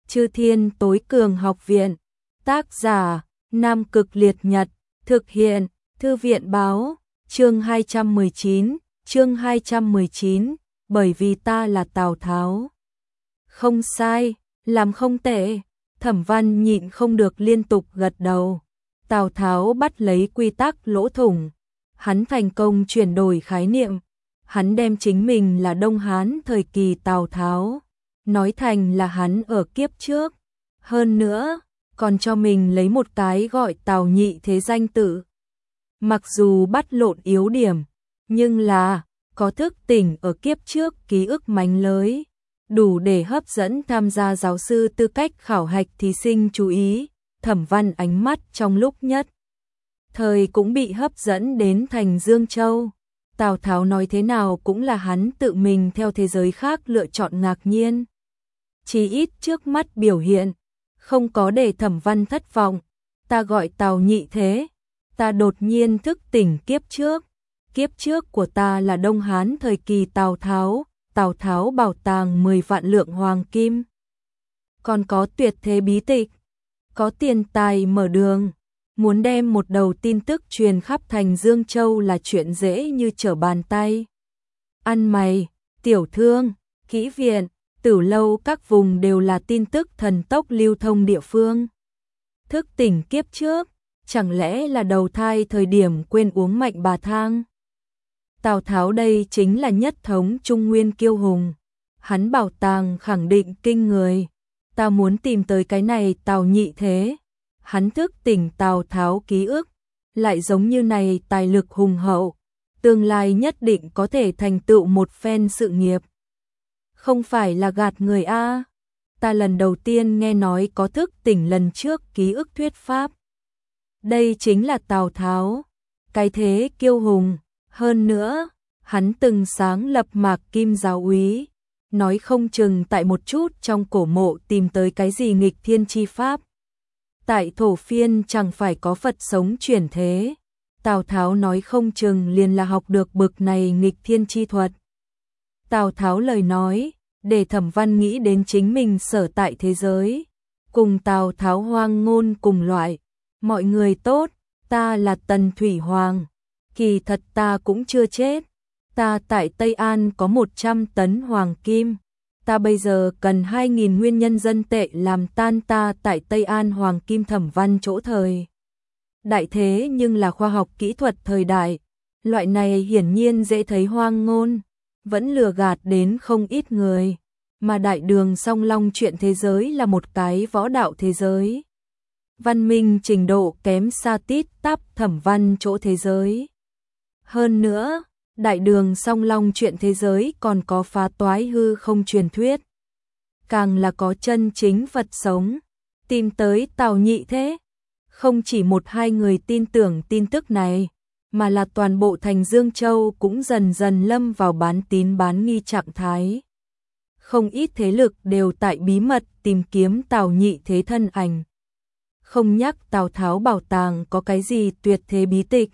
Chư Thiên Tối Cường Học Viện. Tác giả: Nam Cực Liệt Nhật. Thực hiện: Thư viện báo. Chương 219, bởi vì ta là Tào Tháo. Không sai, làm không tệ. Thẩm Văn nhịn không được liên tục gật đầu. Tào Tháo bắt lấy quy tắc lỗ thủng. Hắn thành công chuyển đổi khái niệm. Hắn đem chính mình là Đông Hán thời kỳ Tào Tháo nói thành là hắn ở kiếp trước. Hơn nữa, còn cho mình lấy một cái gọi Tào Nhị Thế danh tự. Mặc dù bắt lộn yếu điểm, nhưng là có thức tỉnh ở kiếp trước ký ức mánh lới, đủ để hấp dẫn tham gia giáo sư tư cách khảo hạch thí sinh chú ý. Thẩm Văn ánh mắt trong lúc nhất thời cũng bị hấp dẫn đến thành Dương Châu. Tào Tháo nói thế nào cũng là hắn tự mình theo thế giới khác lựa chọn ngạc nhiên. Chỉ ít trước mắt biểu hiện, không có để Thẩm Văn thất vọng. Ta gọi Tào Nhị Thế, ta đột nhiên thức tỉnh kiếp trước. Kiếp trước của ta là Đông Hán thời kỳ Tào Tháo bảo tàng 10 vạn lượng hoàng kim. Còn có tuyệt thế bí tịch, có tiền tài mở đường. Muốn đem một đầu tin tức truyền khắp thành Dương Châu là chuyện dễ như trở bàn tay. Ăn mày, tiểu thương, kỹ viện, tử lâu các vùng đều là tin tức thần tốc lưu thông địa phương. Thức tỉnh kiếp trước, chẳng lẽ là đầu thai thời điểm quên uống mạnh bà thang? Tào Tháo đây chính là nhất thống Trung Nguyên kiêu hùng. Hắn bảo tàng khẳng định kinh người. Ta muốn tìm tới cái này Tào Nhị Thế. Hắn thức tỉnh Tào Tháo ký ức, lại giống như này tài lực hùng hậu, tương lai nhất định có thể thành tựu một phen sự nghiệp. Không phải là gạt người a. Ta lần đầu tiên nghe nói có thức tỉnh lần trước ký ức thuyết pháp. Đây chính là Tào Tháo, cái thế kiêu hùng. Hơn nữa, hắn từng sáng lập Mạc Kim giáo úy, nói không chừng tại một chút trong cổ mộ tìm tới cái gì nghịch thiên chi pháp. Tại Thổ Phiên chẳng phải có Phật sống chuyển thế. Tào Tháo nói không chừng liền là học được bực này nghịch thiên chi thuật. Tào Tháo lời nói, để Thẩm Văn nghĩ đến chính mình sở tại thế giới. Cùng Tào Tháo hoang ngôn cùng loại. Mọi người tốt, ta là Tần Thủy Hoàng. Kỳ thật ta cũng chưa chết. Ta tại Tây An có 100 tấn hoàng kim. Ta bây giờ cần 2.000 nguyên nhân dân tệ làm tan ta tại Tây An hoàng kim. Thẩm Văn chỗ thời đại thế nhưng là khoa học kỹ thuật thời đại. Loại này hiển nhiên dễ thấy hoang ngôn, vẫn lừa gạt đến không ít người. Mà Đại Đường Song Long chuyện thế giới là một cái võ đạo thế giới. Văn minh trình độ kém xa tít tắp Thẩm Văn chỗ thế giới. Hơn nữa, Đại Đường Song Long chuyện thế giới còn có phá toái hư không truyền thuyết. Càng là có chân chính Phật sống. Tìm tới Tào Nhị Thế. Không chỉ một hai người tin tưởng tin tức này, mà là toàn bộ thành Dương Châu cũng dần dần lâm vào bán tín bán nghi trạng thái. Không ít thế lực đều tại bí mật tìm kiếm Tào Nhị Thế thân ảnh. Không nhắc Tào Tháo bảo tàng có cái gì tuyệt thế bí tịch.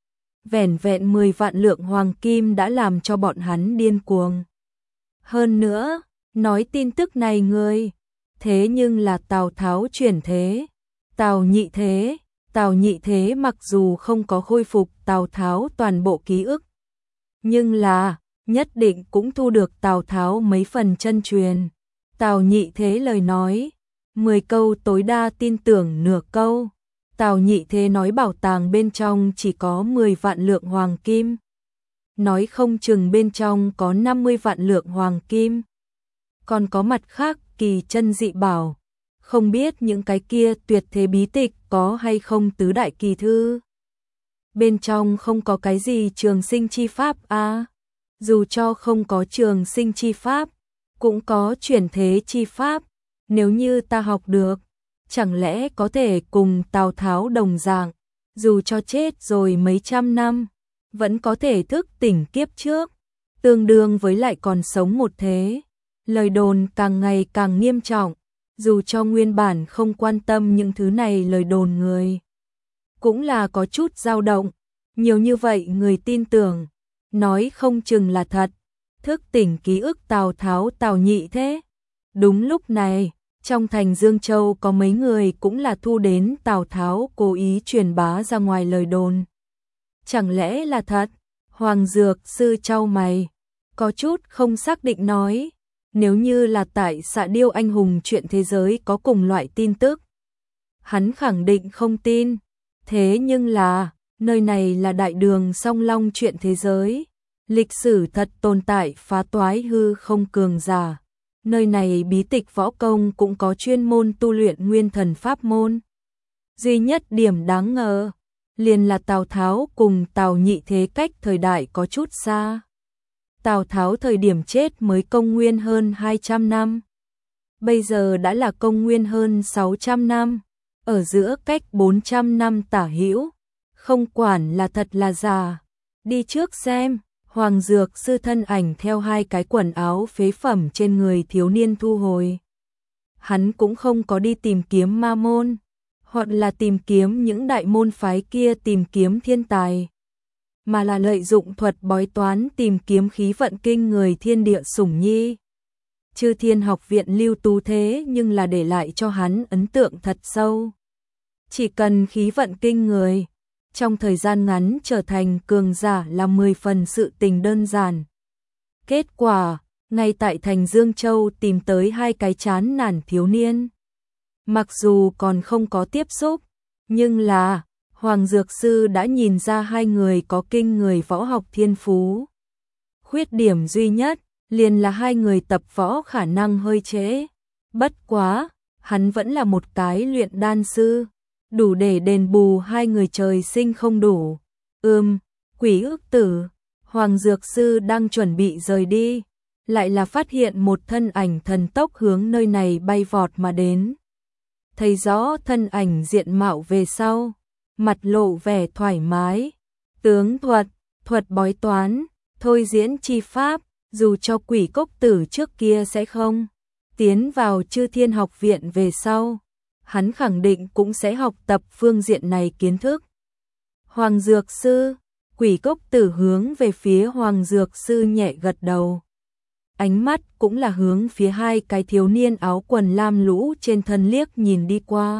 Vẻn vẹn 10 vạn lượng hoàng kim đã làm cho bọn hắn điên cuồng. Hơn nữa, nói tin tức này người, thế nhưng là Tào Tháo chuyển thế. Tào Nhị Thế. Tào Nhị Thế mặc dù không có khôi phục Tào Tháo toàn bộ ký ức, nhưng là nhất định cũng thu được Tào Tháo mấy phần chân truyền. Tào Nhị Thế lời nói, 10 câu tối đa tin tưởng nửa câu. Tào Nhị Thế nói bảo tàng bên trong chỉ có 10 vạn lượng hoàng kim. Nói không chừng bên trong có 50 vạn lượng hoàng kim. Còn có mặt khác kỳ chân dị bảo. Không biết những cái kia tuyệt thế bí tịch có hay không tứ đại kỳ thư. Bên trong không có cái gì trường sinh chi pháp à. Dù cho không có trường sinh chi pháp, cũng có chuyển thế chi pháp. Nếu như ta học được, chẳng lẽ có thể cùng Tào Tháo đồng dạng, dù cho chết rồi mấy trăm năm, vẫn có thể thức tỉnh kiếp trước, tương đương với lại còn sống một thế. Lời đồn càng ngày càng nghiêm trọng, dù cho nguyên bản không quan tâm những thứ này lời đồn người. Cũng là có chút dao động, nhiều như vậy người tin tưởng, nói không chừng là thật, thức tỉnh ký ức Tào Tháo Tào Nhị Thế. Đúng lúc này, Trong thành Dương Châu có mấy người cũng là thu đến Tào Tháo cố ý truyền bá ra ngoài lời đồn. Chẳng lẽ là thật? Hoàng Dược Sư chau mày, có chút không xác định nói, nếu như là tại Xạ Điêu anh hùng chuyện thế giới có cùng loại tin tức, hắn khẳng định không tin. Thế nhưng là, nơi này là đại đường song long chuyện thế giới, lịch sử thật tồn tại phá toái hư không cường giả. Nơi này bí tịch võ công cũng có chuyên môn tu luyện nguyên thần pháp môn. Duy nhất điểm đáng ngờ, liền là Tào Tháo cùng Tào Nhị Thế cách thời đại có chút xa. Tào Tháo thời điểm chết mới công nguyên hơn 200 năm. Bây giờ đã là công nguyên hơn 600 năm. Ở giữa cách 400 năm tả hữu. Không quản là thật là giả. Đi trước xem. Hoàng Dược Sư thân ảnh theo hai cái quần áo phế phẩm trên người thiếu niên thu hồi. Hắn cũng không có đi tìm kiếm ma môn, hoặc là tìm kiếm những đại môn phái kia tìm kiếm thiên tài, mà là lợi dụng thuật bói toán tìm kiếm khí vận kinh người thiên địa sủng nhi. Chư Thiên Học viện lưu tú thế nhưng là để lại cho hắn ấn tượng thật sâu. Chỉ cần khí vận kinh người, trong thời gian ngắn trở thành cường giả là 10 phần sự tình đơn giản. Kết quả, ngay tại thành Dương Châu tìm tới hai cái chán nản thiếu niên. Mặc dù còn không có tiếp xúc, nhưng là Hoàng Dược Sư đã nhìn ra hai người có kinh người võ học thiên phú. Khuyết điểm duy nhất liền là hai người tập võ khả năng hơi trễ. Bất quá, hắn vẫn là một cái luyện đan sư, đủ để đền bù hai người trời sinh không đủ. Quỷ Ước Tử, Hoàng Dược Sư đang chuẩn bị rời đi, lại là phát hiện một thân ảnh thần tốc hướng nơi này bay vọt mà đến. Thấy rõ thân ảnh diện mạo về sau, mặt lộ vẻ thoải mái. Tướng thuật, thuật bói toán, thôi diễn chi pháp, dù cho Quỷ Cốc Tử trước kia sẽ không tiến vào Chư Thiên Học viện về sau, hắn khẳng định cũng sẽ học tập phương diện này kiến thức. Hoàng Dược Sư, Quỷ Cốc Tử hướng về phía Hoàng Dược Sư nhẹ gật đầu. Ánh mắt cũng là hướng phía hai cái thiếu niên áo quần lam lũ trên thân liếc nhìn đi qua.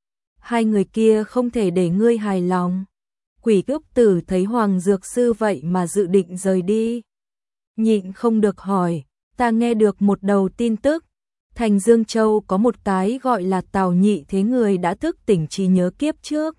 Hai người kia không thể để ngươi hài lòng. Quỷ Cốc Tử thấy Hoàng Dược Sư vậy mà dự định rời đi, nhịn không được hỏi, ta nghe được một đầu tin tức, thành Dương Châu có một cái gọi là Tào Nhị Thế người đã thức tỉnh trí nhớ kiếp trước.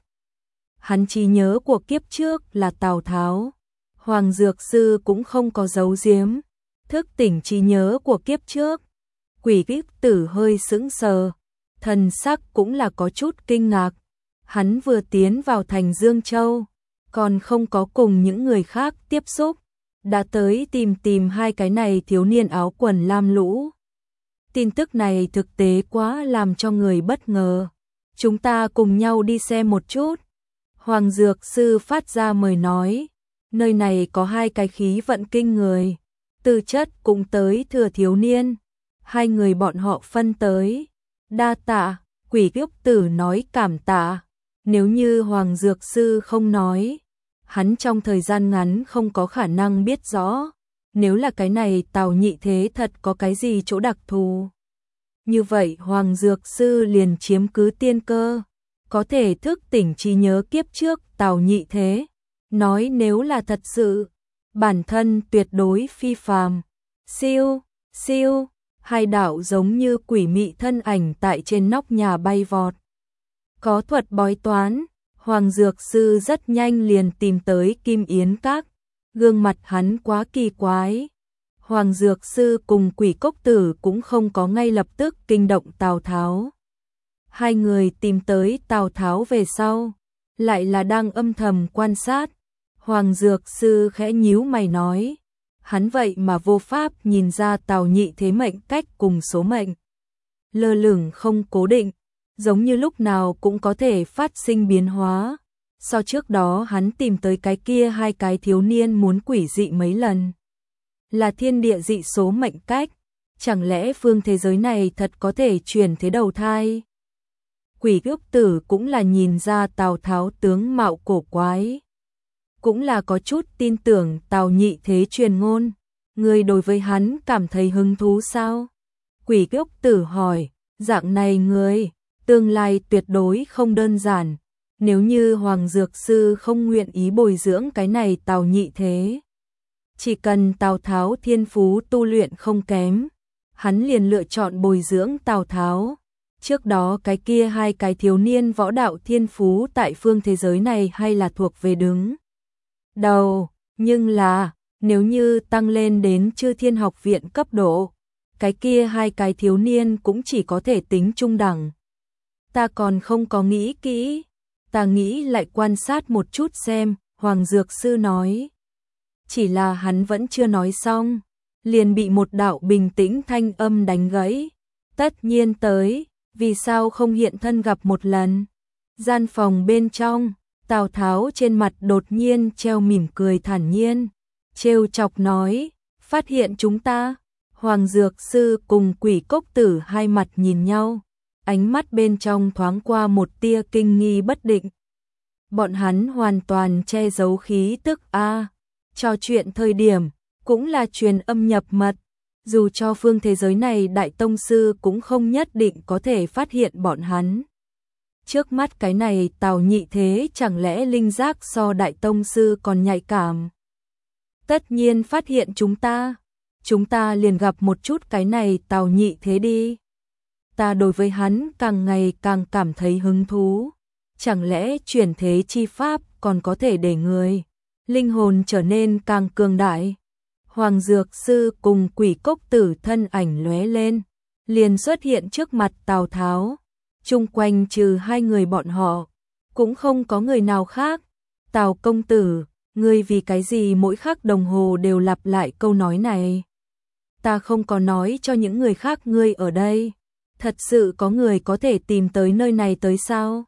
Hắn trí nhớ của kiếp trước là Tào Tháo. Hoàng Dược Sư cũng không có giấu giếm, thức tỉnh trí nhớ của kiếp trước. Quỷ Cốc Tử hơi sững sờ, thần sắc cũng là có chút kinh ngạc. Hắn vừa tiến vào thành Dương Châu, còn không có cùng những người khác tiếp xúc, đã tới tìm hai cái này thiếu niên áo quần lam lũ. Tin tức này thực tế quá làm cho người bất ngờ. Chúng ta cùng nhau đi xem một chút. Hoàng Dược Sư phát ra mời nói, nơi này có hai cái khí vận kinh người, tư chất cũng tới thừa thiếu niên. Hai người bọn họ phân tới. Đa tạ, Quỷ Cốc Tử nói cảm tạ. Nếu như Hoàng Dược Sư không nói, hắn trong thời gian ngắn không có khả năng biết rõ. Nếu là cái này Tào Nhị Thế thật có cái gì chỗ đặc thù, như vậy Hoàng Dược Sư liền chiếm cứ tiên cơ, có thể thức tỉnh trí nhớ kiếp trước Tào Nhị Thế. Nói nếu là thật sự, bản thân tuyệt đối phi phàm. Siêu, siêu, hai đạo giống như quỷ mị thân ảnh tại trên nóc nhà bay vọt. Có thuật bói toán, Hoàng Dược Sư rất nhanh liền tìm tới Kim Yến Các. Gương mặt hắn quá kỳ quái. Hoàng Dược Sư cùng Quỷ Cốc Tử cũng không có ngay lập tức kinh động Tào Tháo. Hai người tìm tới Tào Tháo về sau, lại là đang âm thầm quan sát. Hoàng Dược Sư khẽ nhíu mày nói, hắn vậy mà vô pháp nhìn ra Tào Nhị Thế mệnh cách cùng số mệnh lơ lửng không cố định, giống như lúc nào cũng có thể phát sinh biến hóa. So trước đó hắn tìm tới cái kia hai cái thiếu niên muốn quỷ dị mấy lần, là thiên địa dị số mệnh cách, chẳng lẽ phương thế giới này thật có thể chuyển thế đầu thai? Quỷ Cốc Tử cũng là nhìn ra Tào Tháo tướng mạo cổ quái, cũng là có chút tin tưởng Tào Nhị Thế truyền ngôn. Người đối với hắn cảm thấy hứng thú sao? Quỷ Cốc Tử hỏi. Dạng này người, tương lai tuyệt đối không đơn giản. Nếu như Hoàng Dược Sư không nguyện ý bồi dưỡng cái này Tào Nhị Thế, chỉ cần Tào Tháo thiên phú tu luyện không kém, hắn liền lựa chọn bồi dưỡng Tào Tháo. Trước đó cái kia hai cái thiếu niên võ đạo thiên phú tại phương thế giới này hay là thuộc về đứng đầu, nhưng là nếu như tăng lên đến Chư Thiên Học Viện cấp độ, cái kia hai cái thiếu niên cũng chỉ có thể tính trung đẳng. Ta còn không có nghĩ kỹ, ta nghĩ lại quan sát một chút xem, Hoàng Dược Sư nói. Chỉ là hắn vẫn chưa nói xong, liền bị một đạo bình tĩnh thanh âm đánh gãy. Tất nhiên tới, vì sao không hiện thân gặp một lần? Gian phòng bên trong, Tào Tháo trên mặt đột nhiên treo mỉm cười thản nhiên, trêu chọc nói, phát hiện chúng ta. Hoàng Dược Sư cùng Quỷ Cốc Tử hai mặt nhìn nhau, ánh mắt bên trong thoáng qua một tia kinh nghi bất định. Bọn hắn hoàn toàn che giấu khí tức a. Trò chuyện thời điểm cũng là truyền âm nhập mật, dù cho phương thế giới này đại tông sư cũng không nhất định có thể phát hiện bọn hắn. Trước mắt cái này Tào Nhị Thế chẳng lẽ linh giác so đại tông sư còn nhạy cảm? Tất nhiên phát hiện chúng ta liền gặp một chút cái này Tào Nhị Thế đi. Ta đối với hắn càng ngày càng cảm thấy hứng thú. Chẳng lẽ chuyển thế chi pháp còn có thể để người linh hồn trở nên càng cường đại? Hoàng Dược Sư cùng Quỷ Cốc Tử thân ảnh lóe lên, liền xuất hiện trước mặt Tào Tháo. Chung quanh trừ hai người bọn họ, cũng không có người nào khác. Tào công tử, ngươi vì cái gì mỗi khắc đồng hồ đều lặp lại câu nói này? Ta không có nói cho những người khác ngươi ở đây. Thật sự có người có thể tìm tới nơi này tới sao?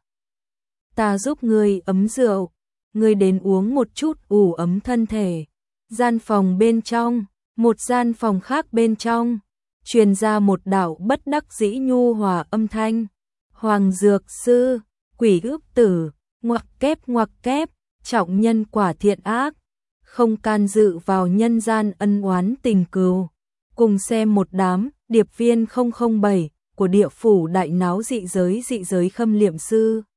Ta giúp ngươi ấm rượu, ngươi đến uống một chút ủ ấm thân thể. Gian phòng bên trong, một gian phòng khác bên trong, truyền ra một đạo bất đắc dĩ nhu hòa âm thanh. Hoàng Dược Sư, Quỷ Cốc Tử, ngoặc kép, trọng nhân quả thiện ác, không can dự vào nhân gian ân oán tình cừu. Cùng xem một đám điệp viên 007 của địa phủ đại náo dị giới khâm liệm sư.